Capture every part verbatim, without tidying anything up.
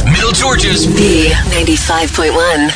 Middle Georgia's B ninety-five point one.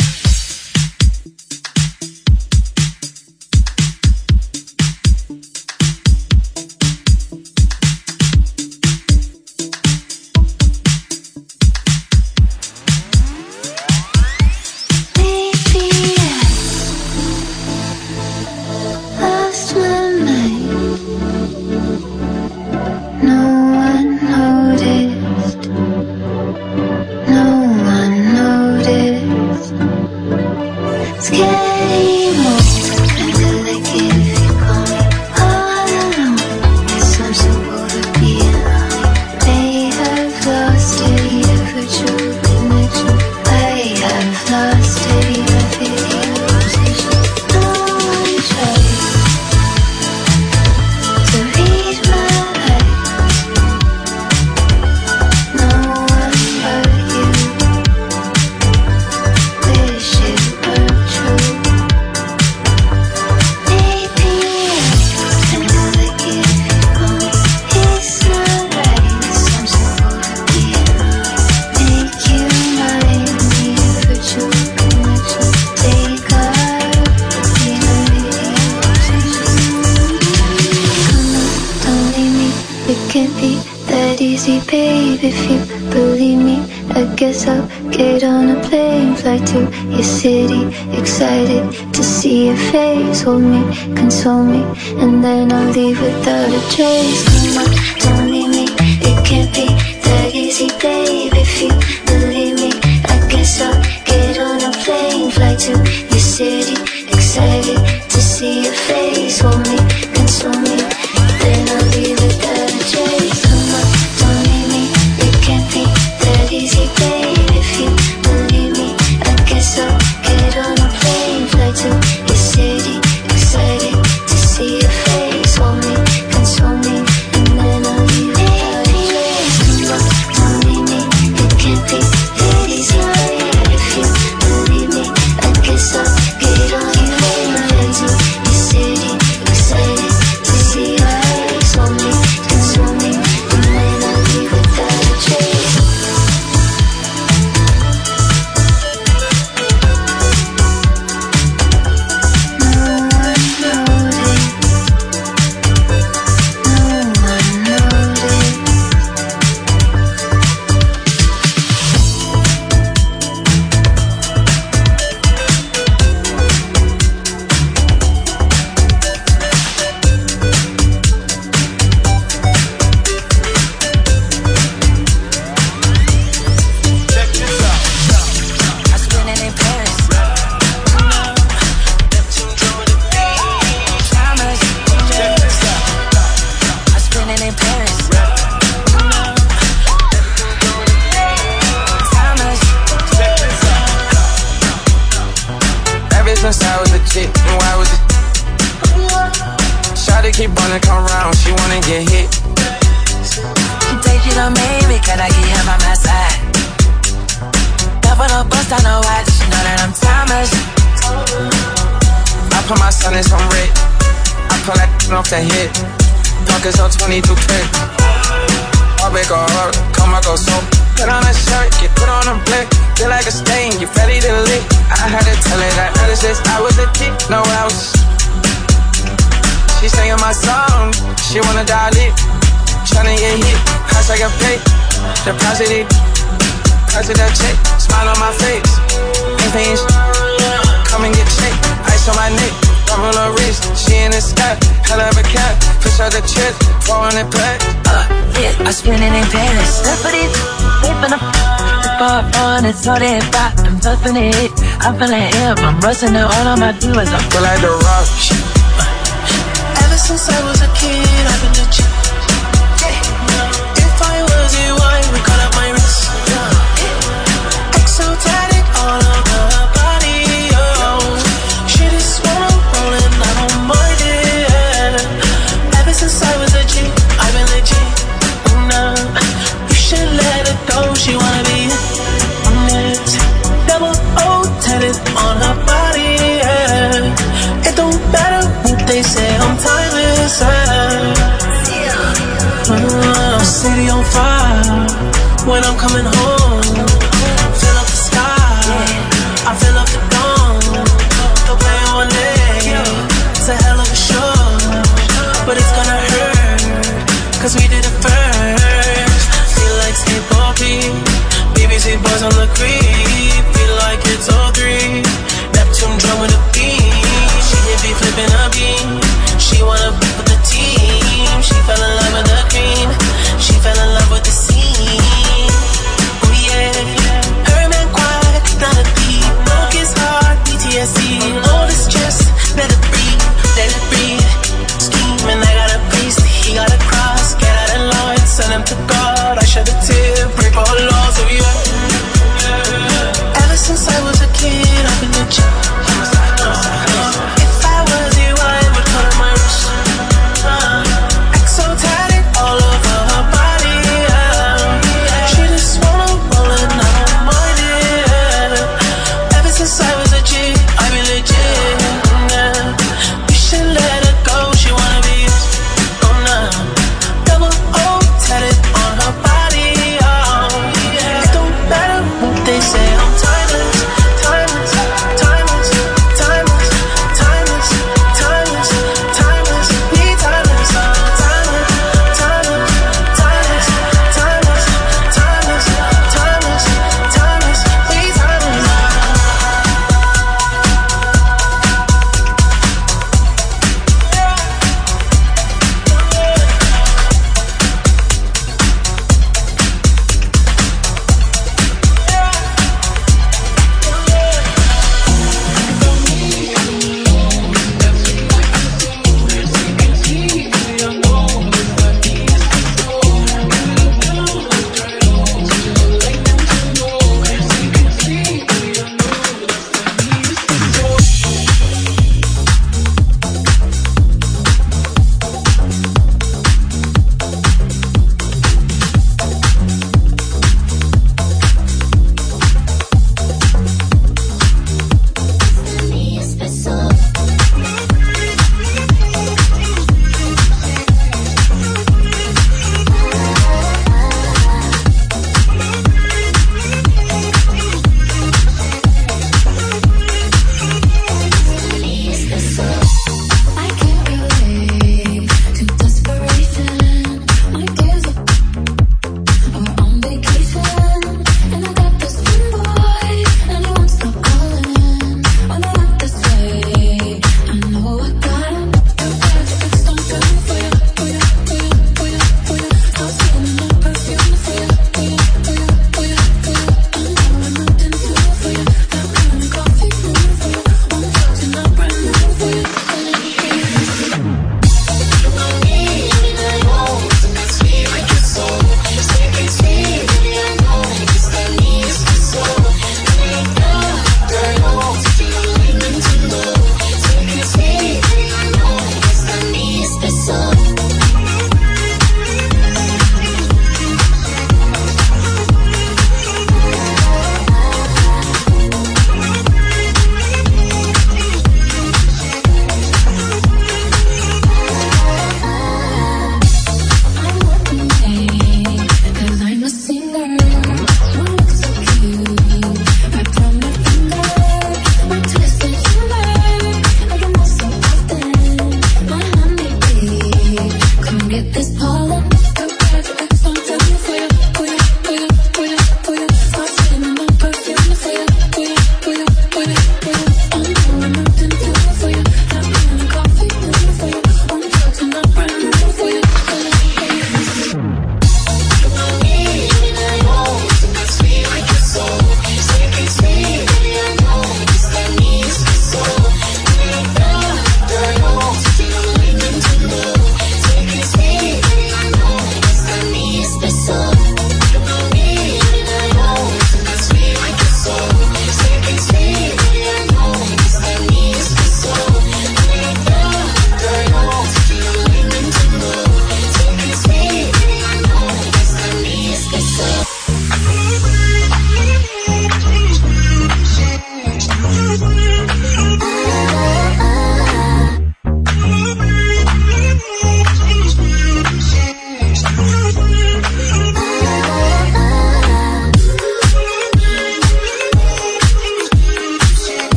Hold me, console me, and then I'll leave without a trace. Come on, don't leave me, it can't be that easy, babe. If you believe me, I guess I'll get on a plane, fly to your city, excited to see your face. Hold me, console me, then I'll leave without a trace. Come on, don't leave me, it can't be that easy, babe. If you believe me, I guess I'll get on a plane, fly to your city, excited to see your face. Hold me, console me, and then I'll leave without a trace. Come on, don't leave me, it can't be that easy, babe. If you believe me, I guess I'll get on your plane, fly to your city, excited to see your face. Hold me, console me, and then I'll leave without a trace. That hit, pockets on twenty-two click. I'll make a heart, come I go so. Put on a shirt, get put on a blick. Feel like a stain, you ready to lick. I had to tell her that other says I was a dick, no I was. She singing my song, she wanna dial it. Tryna get hit, house I got paid. Deposit it, president check. Smile on my face, ain't paying sh- come and get checked. Ice on my neck, rubber on her wrist. She in the sky, hell of a cat. Push out the chest, four hundred pack. Uh, yeah, I spend it in Paris. Step for this, step in the bar on it, so they pop. I'm toughing it, I'm feeling hip. I'm rusting it, all I'ma do is I feel like the rock. Ever since I was a kid, I've been legit. If I was a wine, we call up my wrist. Exotic all over her body, oh. Shit is swollen, rolling, I don't mind it. Ever since I was a G, I've been legit. No, you should let her go, she wanna be honest. Double O tatted on her body, yeah. It don't matter what they say, I'm timeless, yeah. moon. Fill up the sky, I fill up the dome. The way on it, it's a hell of a show. But it's gonna hurt, cause we did it first. Feel like skateboarding, B B C boys on the creep. Feel like it's all three, Neptune drum with a beat. She hit me flipping a beam, she wanna be with the team. She fell in love with the green, she fell in love with the scene. Oh yeah,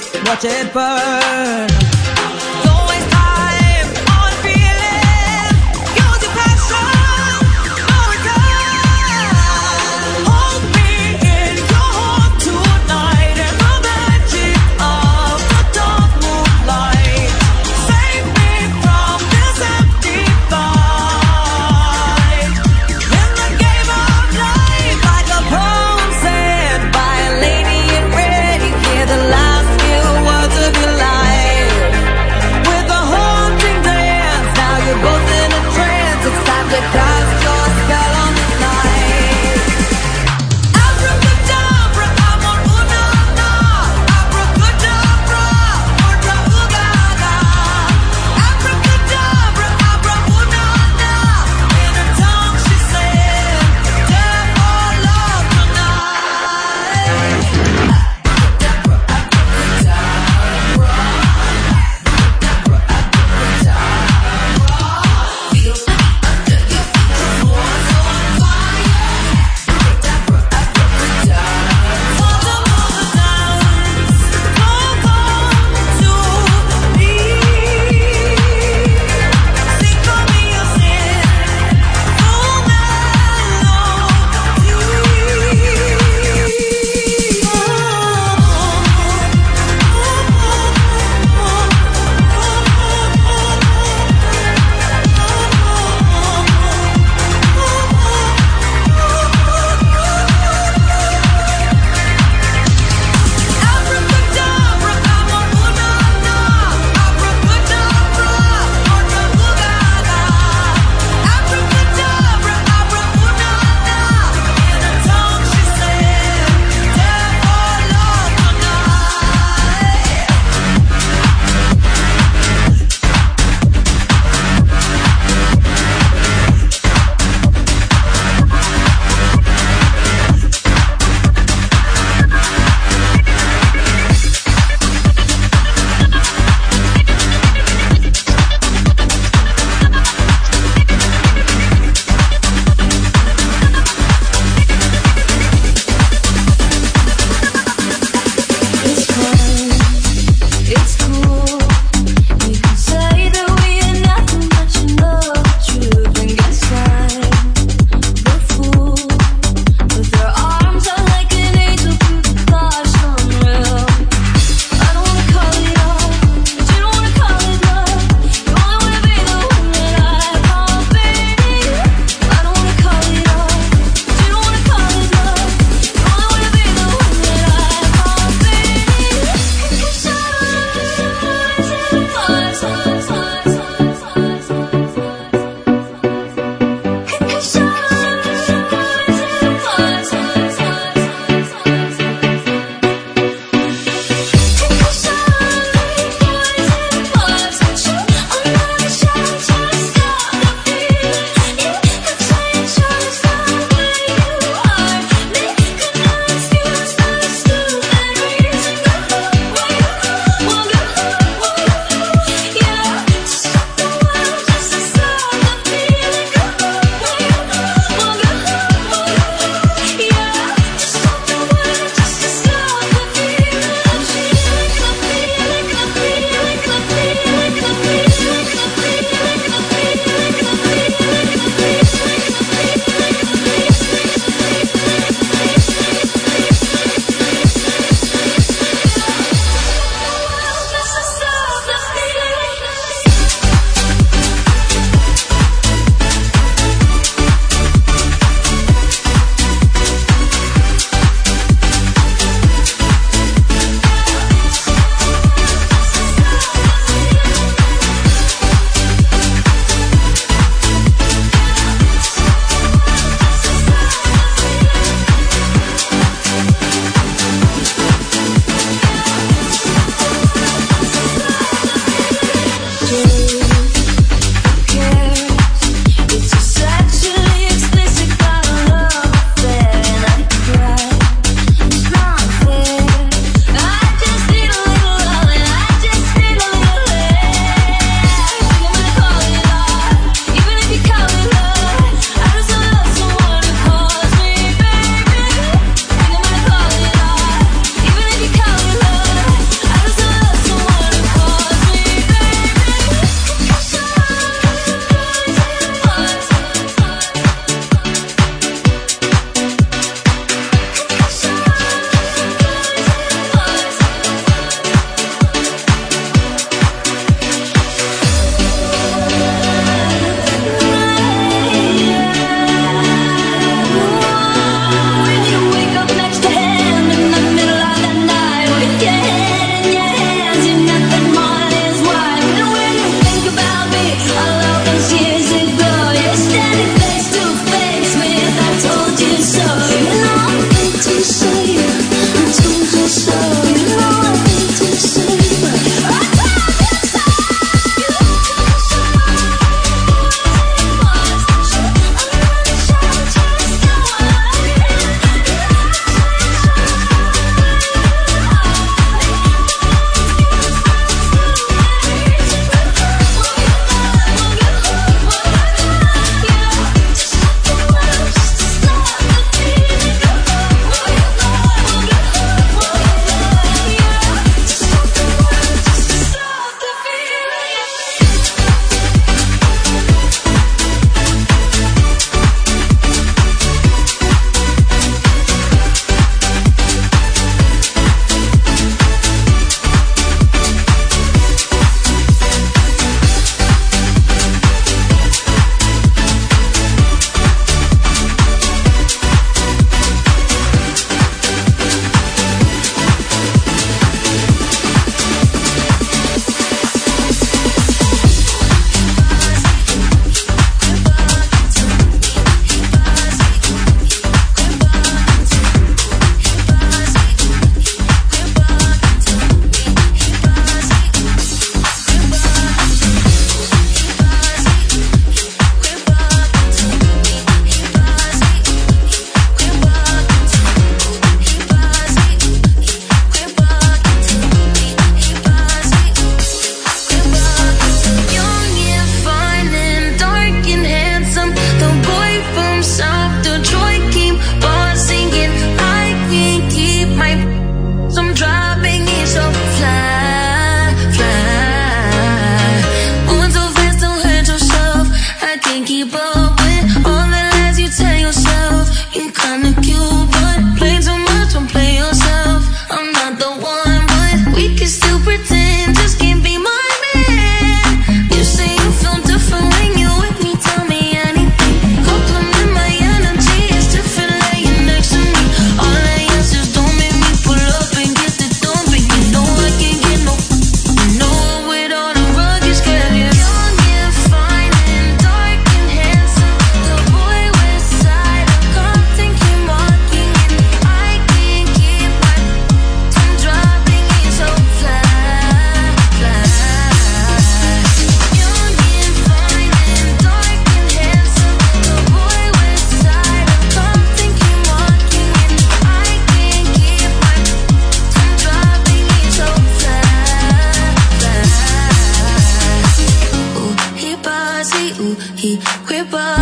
watch it burn. Don't waste time on feeling. Use your passion, no return. Hold me in your heart tonight in the magic of the dark moonlight. Save me from this empty fight. In the game of life, like a poem said by a lady in red, you hear the last few words of your life. he quit, but